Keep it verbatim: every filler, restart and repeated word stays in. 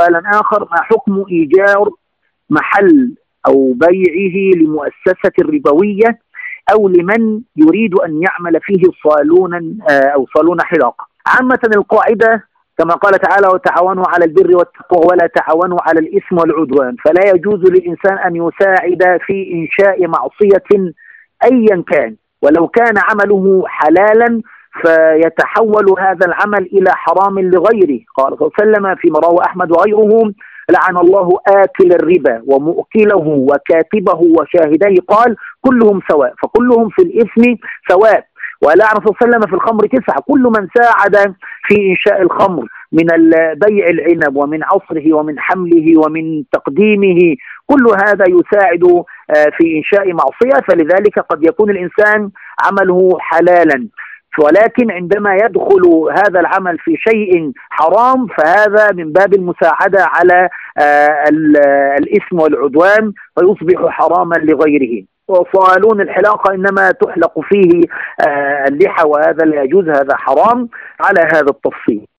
سؤالا آخر: ما حكم إيجار محل أو بيعه لمؤسسة ربوية أو لمن يريد أن يعمل فيه صالونا أو صالون حلاقة؟ عامة القاعدة كما قال تعالى: وتعاونوا على البر والتقوى ولا تعاونوا على الإثم والعدوان. فلا يجوز للإنسان أن يساعد في إنشاء معصية أيا كان، ولو كان عمله حلالا فيتحول هذا العمل إلى حرام لغيره. قال صلى الله عليه وسلم فيما رواه أحمد وغيره: لعن الله آكل الربا ومؤكله وكاتبه وشاهديه، قال: كلهم سواء. فكلهم في الإثم سواء. ولعن صلى الله عليه وسلم في الخمر تسعة: كل من ساعد في إنشاء الخمر من بيع العنب ومن عصره ومن حمله ومن تقديمه، كل هذا يساعد في إنشاء معصية. فلذلك قد يكون الإنسان عمله حلالا، ولكن عندما يدخل هذا العمل في شيء حرام فهذا من باب المساعدة على الإثم والعدوان فيصبح حراما لغيره. وصالون الحلاقة إنما تحلق فيه اللحى، وهذا لا يجوز، هذا حرام على هذا التفصيل.